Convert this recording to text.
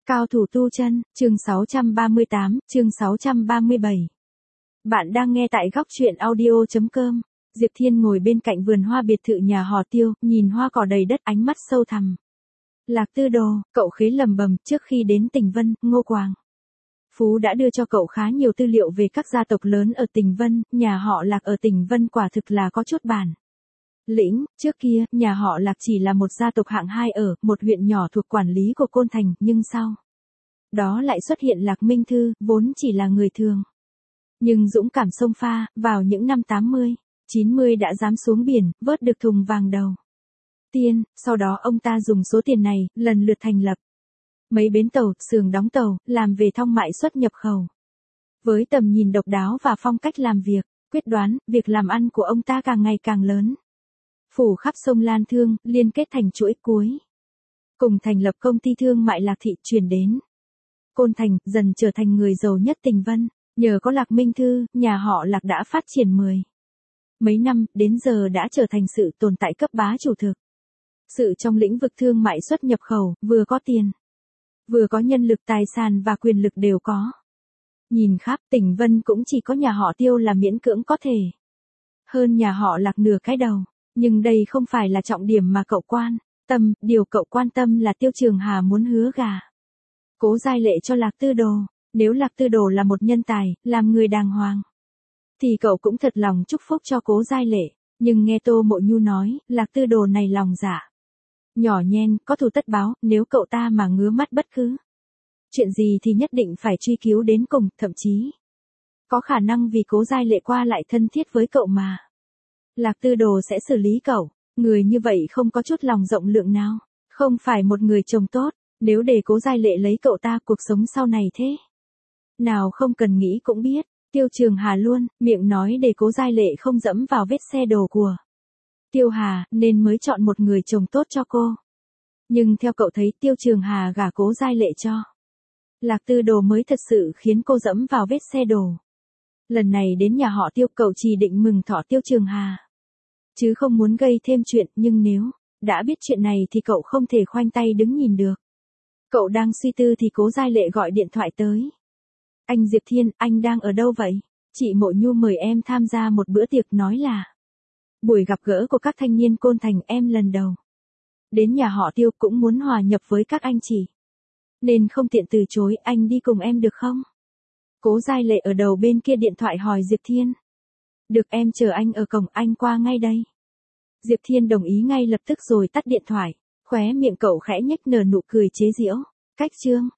Cao thủ tu chân, chương 638, chương 637. Bạn đang nghe tại góc truyện audio.com. Diệp Thiên ngồi bên cạnh vườn hoa biệt thự nhà họ Tiêu, nhìn hoa cỏ đầy đất ánh mắt sâu thẳm. Lạc Tư Đồ, cậu khế lầm bầm, trước khi đến Tỉnh Vân, Ngô Quảng Phú đã đưa cho cậu khá nhiều tư liệu về các gia tộc lớn ở Tỉnh Vân, nhà họ Lạc ở Tỉnh Vân quả thực là có chút bản lĩnh. Trước kia, nhà họ Lạc chỉ là một gia tộc hạng 2 ở một huyện nhỏ thuộc quản lý của Côn Thành, nhưng sau đó lại xuất hiện Lạc Minh Thư, vốn chỉ là người thường, nhưng dũng cảm xông pha, vào những năm 80, 90 đã dám xuống biển, vớt được thùng vàng đầu tiên. Sau đó ông ta dùng số tiền này, lần lượt thành lập mấy bến tàu, xưởng đóng tàu, làm về thương mại xuất nhập khẩu. Với tầm nhìn độc đáo và phong cách làm việc quyết đoán, việc làm ăn của ông ta càng ngày càng lớn, phủ khắp sông Lan Thương, liên kết thành chuỗi cuối cùng thành lập công ty thương mại Lạc Thị, chuyển đến Côn Thành, dần trở thành người giàu nhất Tỉnh Vân. Nhờ có Lạc Minh Thư, nhà họ Lạc đã phát triển mấy năm, đến giờ đã trở thành sự tồn tại cấp bá chủ thực sự trong lĩnh vực thương mại xuất nhập khẩu, vừa có tiền, vừa có nhân lực, tài sản và quyền lực đều có. Nhìn khắp Tỉnh Vân cũng chỉ có nhà họ Tiêu là miễn cưỡng có thể hơn nhà họ Lạc nửa cái đầu. Nhưng đây không phải là trọng điểm mà cậu quan tâm, điều cậu quan tâm là Tiêu Trường Hà muốn hứa gả Cố Giai Lệ cho Lạc Tư Đồ. Nếu Lạc Tư Đồ là một nhân tài, làm người đàng hoàng, thì cậu cũng thật lòng chúc phúc cho Cố Giai Lệ. Nhưng nghe Tô Mộ Nhu nói, Lạc Tư Đồ này lòng dạ nhỏ nhen, có thù tất báo, nếu cậu ta mà ngứa mắt bất cứ chuyện gì thì nhất định phải truy cứu đến cùng, thậm chí có khả năng vì Cố Giai Lệ qua lại thân thiết với cậu mà Lạc Tư Đồ sẽ xử lý cậu. Người như vậy không có chút lòng rộng lượng nào, không phải một người chồng tốt. Nếu để Cố Giai Lệ lấy cậu ta, cuộc sống sau này thế nào không cần nghĩ cũng biết. Tiêu Trường Hà luôn miệng nói để Cố Giai Lệ không dẫm vào vết xe đổ của Tiêu Hà, nên mới chọn một người chồng tốt cho cô. Nhưng theo cậu thấy, Tiêu Trường Hà gả Cố Giai Lệ cho Lạc Tư Đồ mới thật sự khiến cô dẫm vào vết xe đổ. Lần này đến nhà họ Tiêu, cậu chỉ định mừng thọ Tiêu Trường Hà, chứ không muốn gây thêm chuyện. Nhưng nếu đã biết chuyện này thì cậu không thể khoanh tay đứng nhìn được. Cậu đang suy tư thì Cố Giai Lệ gọi điện thoại tới. Anh Diệp Thiên, anh đang ở đâu vậy? Chị Mộ Nhu mời em tham gia một bữa tiệc, nói là buổi gặp gỡ của các thanh niên Côn Thành. Em lần đầu đến nhà họ Tiêu, cũng muốn hòa nhập với các anh chị, nên không tiện từ chối. Anh đi cùng em được không? Cố Giai Lệ ở đầu bên kia điện thoại hỏi Diệp Thiên. Được, em chờ anh ở cổng, anh qua ngay đây. Diệp Thiên đồng ý ngay lập tức rồi tắt điện thoại. Khóe miệng cậu khẽ nhếch nở nụ cười chế giễu. Cách chương